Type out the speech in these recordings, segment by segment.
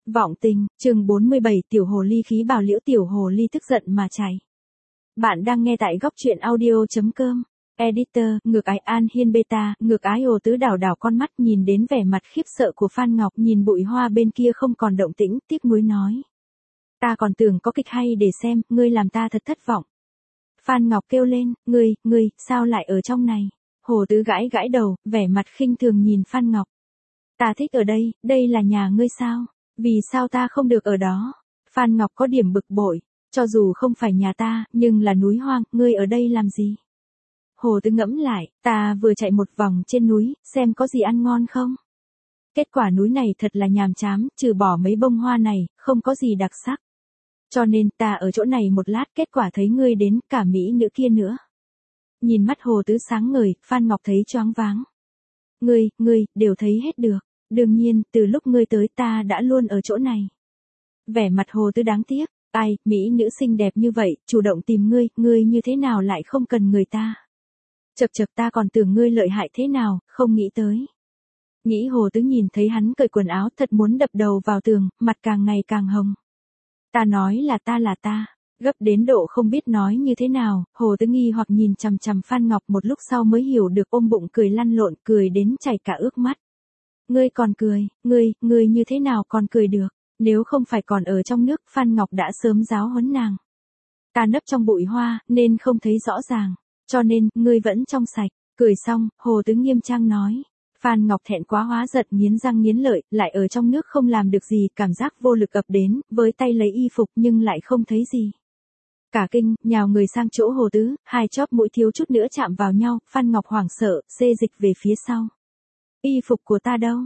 Vọng tình, chương 47 tiểu hồ ly khí bảo liễu tiểu hồ ly tức giận mà chạy. Bạn đang nghe tại góc truyện audio.com. Editor, ngược ái An Hiên Beta, ngược ái Hồ Tứ đảo đảo con mắt nhìn đến vẻ mặt khiếp sợ của Phan Ngọc, nhìn bụi hoa bên kia không còn động tĩnh, tiếc nuối nói. Ta còn tưởng có kịch hay để xem, ngươi làm ta thật thất vọng. Phan Ngọc kêu lên, ngươi, sao lại ở trong này? Hồ Tứ gãi gãi đầu, vẻ mặt khinh thường nhìn Phan Ngọc. Ta thích ở đây là nhà ngươi sao? Vì sao ta không được ở đó? Phan Ngọc có điểm bực bội, cho dù không phải nhà ta, nhưng là núi hoang, ngươi ở đây làm gì? Hồ Tứ ngẫm lại, ta vừa chạy một vòng trên núi, xem có gì ăn ngon không? Kết quả núi này thật là nhàm chán, trừ bỏ mấy bông hoa này, không có gì đặc sắc. Cho nên ta ở chỗ này một lát, kết quả thấy ngươi đến, cả mỹ nữ kia nữa. Nhìn mắt Hồ Tứ sáng ngời, Phan Ngọc thấy choáng váng. Ngươi, đều thấy hết được. Đương nhiên, từ lúc ngươi tới ta đã luôn ở chỗ này. Vẻ mặt Hồ Tứ đáng tiếc, ai, mỹ nữ xinh đẹp như vậy, chủ động tìm ngươi như thế nào lại không cần người ta. Chậc ta còn tưởng ngươi lợi hại thế nào, không nghĩ tới. Nghĩ Hồ Tứ nhìn thấy hắn cởi quần áo thật muốn đập đầu vào tường, mặt càng ngày càng hồng. Ta nói là ta, gấp đến độ không biết nói như thế nào, Hồ Tứ nghi hoặc nhìn chằm chằm Phan Ngọc một lúc sau mới hiểu được, ôm bụng cười lăn lộn, cười đến chảy cả ướt mắt. Ngươi còn cười, ngươi như thế nào còn cười được, nếu không phải còn ở trong nước, Phan Ngọc đã sớm giáo huấn nàng. Ta nấp trong bụi hoa, nên không thấy rõ ràng, cho nên, ngươi vẫn trong sạch, cười xong, Hồ Tứ nghiêm trang nói. Phan Ngọc thẹn quá hóa giận, nghiến răng nghiến lợi, lại ở trong nước không làm được gì, cảm giác vô lực ập đến, với tay lấy y phục nhưng lại không thấy gì. Cả kinh, nhào người sang chỗ Hồ Tứ, hai chóp mũi thiếu chút nữa chạm vào nhau, Phan Ngọc hoảng sợ, xê dịch về phía sau. Y phục của ta đâu?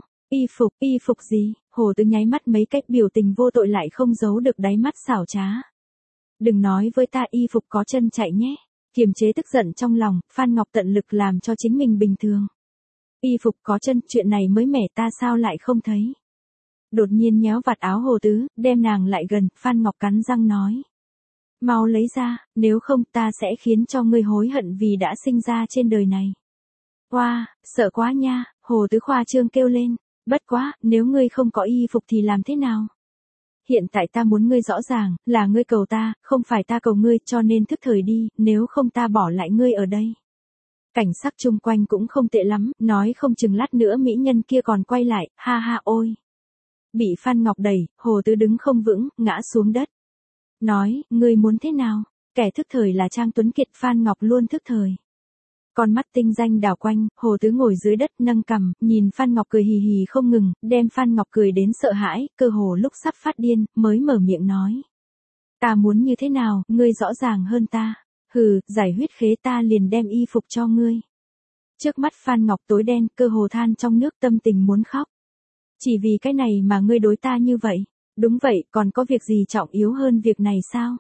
Y phục gì? Hồ Tứ nháy mắt mấy cách, biểu tình vô tội lại không giấu được đáy mắt xảo trá. Đừng nói với ta y phục có chân chạy nhé. Kiềm chế tức giận trong lòng, Phan Ngọc tận lực làm cho chính mình bình thường. Y phục có chân, chuyện này mới mẻ, ta sao lại không thấy? Đột nhiên nhéo vạt áo Hồ Tứ, đem nàng lại gần, Phan Ngọc cắn răng nói. Mau lấy ra, nếu không ta sẽ khiến cho ngươi hối hận vì đã sinh ra trên đời này. Wow, sợ quá nha, Hồ Tứ khoa trương kêu lên, bất quá, nếu ngươi không có y phục thì làm thế nào? Hiện tại ta muốn ngươi rõ ràng, là ngươi cầu ta, không phải ta cầu ngươi, cho nên thức thời đi, nếu không ta bỏ lại ngươi ở đây. Cảnh sắc chung quanh cũng không tệ lắm, nói không chừng lát nữa mỹ nhân kia còn quay lại, ha ha ôi. Bị Phan Ngọc đẩy, Hồ Tứ đứng không vững, ngã xuống đất. Nói, ngươi muốn thế nào? Kẻ thức thời là Trang Tuấn Kiệt, Phan Ngọc luôn thức thời. Con mắt tinh danh đảo quanh, Hồ Tứ ngồi dưới đất nâng cằm, nhìn Phan Ngọc cười hì hì không ngừng, đem Phan Ngọc cười đến sợ hãi, cơ hồ lúc sắp phát điên, mới mở miệng nói. Ta muốn như thế nào, ngươi rõ ràng hơn ta. Hừ, giải huyết khế ta liền đem y phục cho ngươi. Trước mắt Phan Ngọc tối đen, cơ hồ than trong nước, tâm tình muốn khóc. Chỉ vì cái này mà ngươi đối ta như vậy. Đúng vậy, còn có việc gì trọng yếu hơn việc này sao?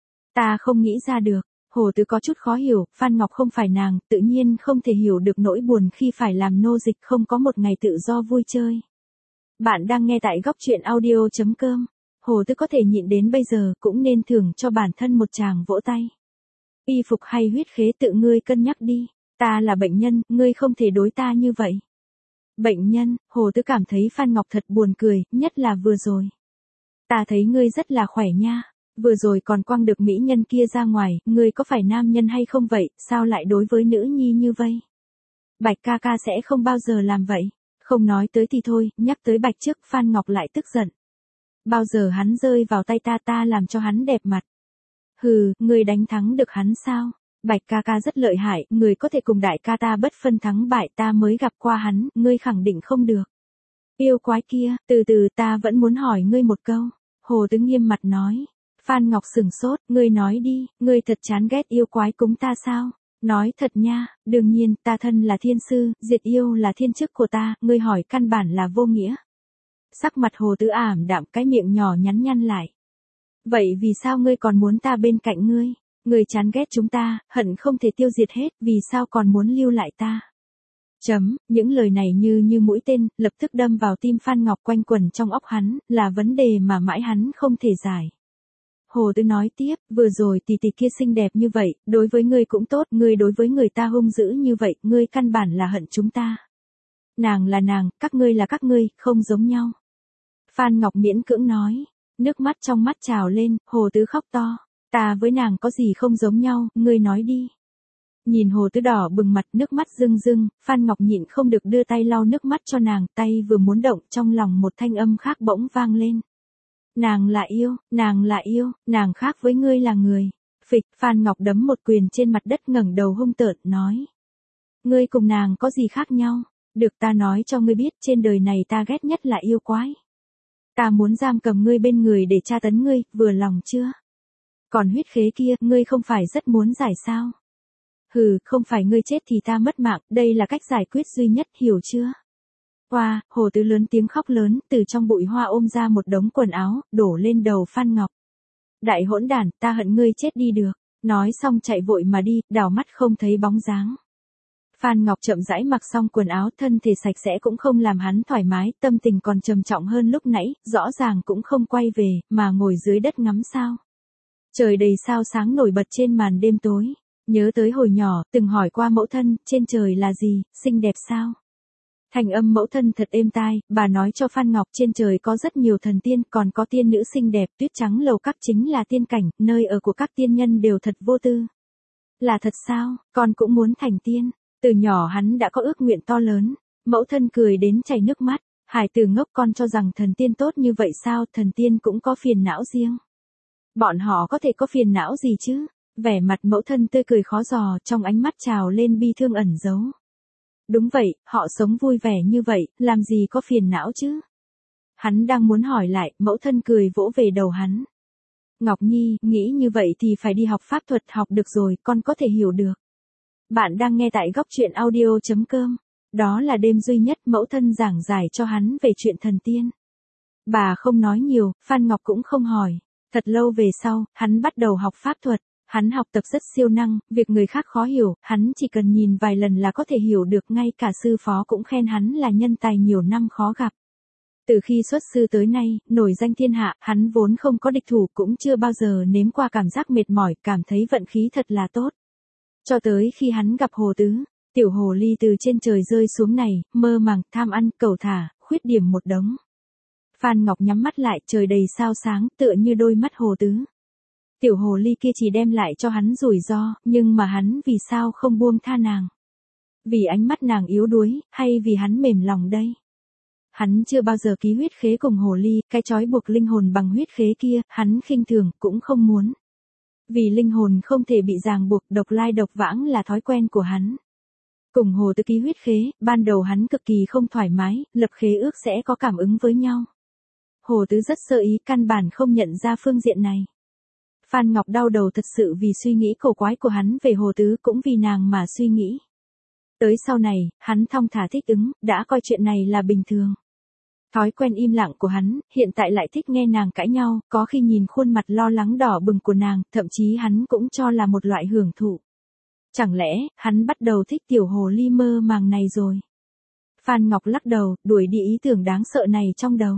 Ta không nghĩ ra được. Hồ Tứ có chút khó hiểu, Phan Ngọc không phải nàng, tự nhiên không thể hiểu được nỗi buồn khi phải làm nô dịch, không có một ngày tự do vui chơi. Bạn đang nghe tại góc truyện audio.com. Hồ Tứ có thể nhịn đến bây giờ, cũng nên thưởng cho bản thân một tràng vỗ tay. Y phục hay huyết khế tự ngươi cân nhắc đi, ta là bệnh nhân, ngươi không thể đối ta như vậy. Bệnh nhân, Hồ Tứ cảm thấy Phan Ngọc thật buồn cười, nhất là vừa rồi. Ta thấy ngươi rất là khỏe nha, vừa rồi còn quăng được mỹ nhân kia ra ngoài, ngươi có phải nam nhân hay không vậy, sao lại đối với nữ nhi như vậy? Bạch ca ca sẽ không bao giờ làm vậy, không nói tới thì thôi, nhắc tới Bạch trước, Phan Ngọc lại tức giận. Bao giờ hắn rơi vào tay ta làm cho hắn đẹp mặt. Hừ, ngươi đánh thắng được hắn sao? Bạch ca ca rất lợi hại, người có thể cùng đại ca ta bất phân thắng bại, ta mới gặp qua hắn, ngươi khẳng định không được. Yêu quái kia, từ từ ta vẫn muốn hỏi ngươi một câu. Hồ Tứ nghiêm mặt nói. Phan Ngọc sửng sốt, ngươi nói đi, ngươi thật chán ghét yêu quái cúng ta sao? Nói thật nha, đương nhiên, ta thân là thiên sư, diệt yêu là thiên chức của ta, ngươi hỏi căn bản là vô nghĩa. Sắc mặt Hồ Tứ ảm đạm, cái miệng nhỏ nhắn nhăn lại. Vậy vì sao ngươi còn muốn ta bên cạnh ngươi? Ngươi chán ghét chúng ta, hận không thể tiêu diệt hết, vì sao còn muốn lưu lại ta? Những lời này như mũi tên, lập tức đâm vào tim Phan Ngọc, quanh quẩn trong óc hắn, là vấn đề mà mãi hắn không thể giải. Hồ Tứ nói tiếp, vừa rồi tỷ tỷ kia xinh đẹp như vậy, đối với ngươi cũng tốt, ngươi đối với người ta hung dữ như vậy, ngươi căn bản là hận chúng ta. Nàng là nàng, các ngươi là các ngươi, không giống nhau. Phan Ngọc miễn cưỡng nói. Nước mắt trong mắt trào lên, Hồ Tứ khóc to. Ta với nàng có gì không giống nhau, ngươi nói đi. Nhìn Hồ Tứ đỏ bừng mặt, nước mắt rưng rưng, Phan Ngọc nhịn không được đưa tay lau nước mắt cho nàng, tay vừa muốn động, trong lòng một thanh âm khác bỗng vang lên. Nàng là yêu, nàng khác với ngươi là người. Phịch, Phan Ngọc đấm một quyền trên mặt đất, ngẩng đầu hung tợn nói. Ngươi cùng nàng có gì khác nhau? Được, ta nói cho ngươi biết, trên đời này ta ghét nhất là yêu quái. Ta muốn giam cầm ngươi bên người để tra tấn ngươi, vừa lòng chưa? Còn huyết khế kia, ngươi không phải rất muốn giải sao? Hừ, không phải ngươi chết thì ta mất mạng, đây là cách giải quyết duy nhất, hiểu chưa? Hoa, Hồ Tứ lớn tiếng khóc lớn, từ trong bụi hoa ôm ra một đống quần áo, đổ lên đầu Phan Ngọc. Đại hỗn đản, ta hận ngươi chết đi được. Nói xong chạy vội mà đi, đảo mắt không thấy bóng dáng. Phan Ngọc chậm rãi mặc xong quần áo, thân thể sạch sẽ cũng không làm hắn thoải mái, tâm tình còn trầm trọng hơn lúc nãy, rõ ràng cũng không quay về, mà ngồi dưới đất ngắm sao. Trời đầy sao sáng nổi bật trên màn đêm tối. Nhớ tới hồi nhỏ, từng hỏi qua mẫu thân, trên trời là gì, xinh đẹp sao? Thành âm mẫu thân thật êm tai, bà nói cho Phan Ngọc trên trời có rất nhiều thần tiên, còn có tiên nữ xinh đẹp, tuyết trắng lầu các chính là tiên cảnh, nơi ở của các tiên nhân đều thật vô tư. Là thật sao, con cũng muốn thành tiên. Từ nhỏ hắn đã có ước nguyện to lớn, mẫu thân cười đến chảy nước mắt, hải tử ngốc, con cho rằng thần tiên tốt như vậy sao, thần tiên cũng có phiền não riêng. Bọn họ có thể có phiền não gì chứ? Vẻ mặt mẫu thân tươi cười khó dò, trong ánh mắt trào lên bi thương ẩn giấu. Đúng vậy, họ sống vui vẻ như vậy, làm gì có phiền não chứ? Hắn đang muốn hỏi lại, mẫu thân cười vỗ về đầu hắn. Ngọc Nhi, nghĩ như vậy thì phải đi học pháp thuật, học được rồi, con có thể hiểu được. Bạn đang nghe tại góc truyện audio.com. Đó là đêm duy nhất mẫu thân giảng giải cho hắn về chuyện thần tiên. Bà không nói nhiều, Phan Ngọc cũng không hỏi. Thật lâu về sau, hắn bắt đầu học pháp thuật. Hắn học tập rất siêu năng, việc người khác khó hiểu, hắn chỉ cần nhìn vài lần là có thể hiểu được, ngay cả sư phó cũng khen hắn là nhân tài nhiều năm khó gặp. Từ khi xuất sư tới nay, nổi danh thiên hạ, hắn vốn không có địch thủ, cũng chưa bao giờ nếm qua cảm giác mệt mỏi, cảm thấy vận khí thật là tốt. Cho tới khi hắn gặp Hồ Tứ, tiểu hồ ly từ trên trời rơi xuống này, mơ màng, tham ăn, cầu thả, khuyết điểm một đống. Phan Ngọc nhắm mắt lại, trời đầy sao sáng, tựa như đôi mắt Hồ Tứ. Tiểu hồ ly kia chỉ đem lại cho hắn rủi ro, nhưng mà hắn vì sao không buông tha nàng? Vì ánh mắt nàng yếu đuối, hay vì hắn mềm lòng đây? Hắn chưa bao giờ ký huyết khế cùng hồ ly, cái trói buộc linh hồn bằng huyết khế kia, hắn khinh thường, cũng không muốn. Vì linh hồn không thể bị ràng buộc, độc lai độc vãng là thói quen của hắn. Cùng Hồ Tứ ký huyết khế, ban đầu hắn cực kỳ không thoải mái, lập khế ước sẽ có cảm ứng với nhau. Hồ Tứ rất sơ ý, căn bản không nhận ra phương diện này. Phan Ngọc đau đầu thật sự vì suy nghĩ cổ quái của hắn về Hồ Tứ, cũng vì nàng mà suy nghĩ. Tới sau này, hắn thong thả thích ứng, đã coi chuyện này là bình thường. Thói quen im lặng của hắn, hiện tại lại thích nghe nàng cãi nhau, có khi nhìn khuôn mặt lo lắng đỏ bừng của nàng, thậm chí hắn cũng cho là một loại hưởng thụ. Chẳng lẽ, hắn bắt đầu thích tiểu hồ ly mơ màng này rồi? Phan Ngọc lắc đầu, đuổi đi ý tưởng đáng sợ này trong đầu.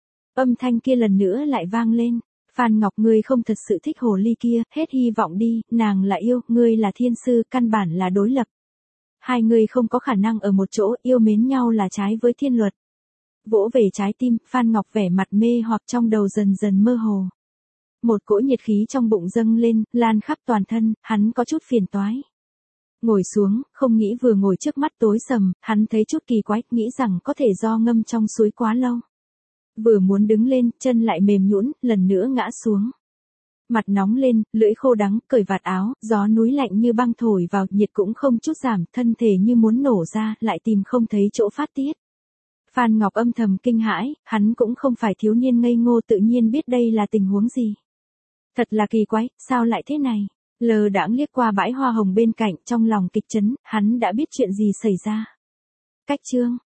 Âm thanh kia lần nữa lại vang lên. Phan Ngọc, ngươi không thật sự thích hồ ly kia, hết hy vọng đi, nàng là yêu, ngươi là thiên sư, căn bản là đối lập. Hai người không có khả năng ở một chỗ, yêu mến nhau là trái với thiên luật. Vỗ về trái tim, Phan Ngọc vẻ mặt mê hoặc, trong đầu dần dần mơ hồ. Một cỗ nhiệt khí trong bụng dâng lên, lan khắp toàn thân, hắn có chút phiền toái. Ngồi xuống, không nghĩ vừa ngồi trước mắt tối sầm, hắn thấy chút kỳ quái, nghĩ rằng có thể do ngâm trong suối quá lâu. Vừa muốn đứng lên, chân lại mềm nhũn, lần nữa ngã xuống. Mặt nóng lên, lưỡi khô đắng, cởi vạt áo, gió núi lạnh như băng thổi vào, nhiệt cũng không chút giảm, thân thể như muốn nổ ra, lại tìm không thấy chỗ phát tiết. Phan Ngọc âm thầm kinh hãi, hắn cũng không phải thiếu niên ngây ngô, tự nhiên biết đây là tình huống gì. Thật là kỳ quái, sao lại thế này? Lờ đãng liếc qua bãi hoa hồng bên cạnh, trong lòng kịch chấn, hắn đã biết chuyện gì xảy ra. Cách chương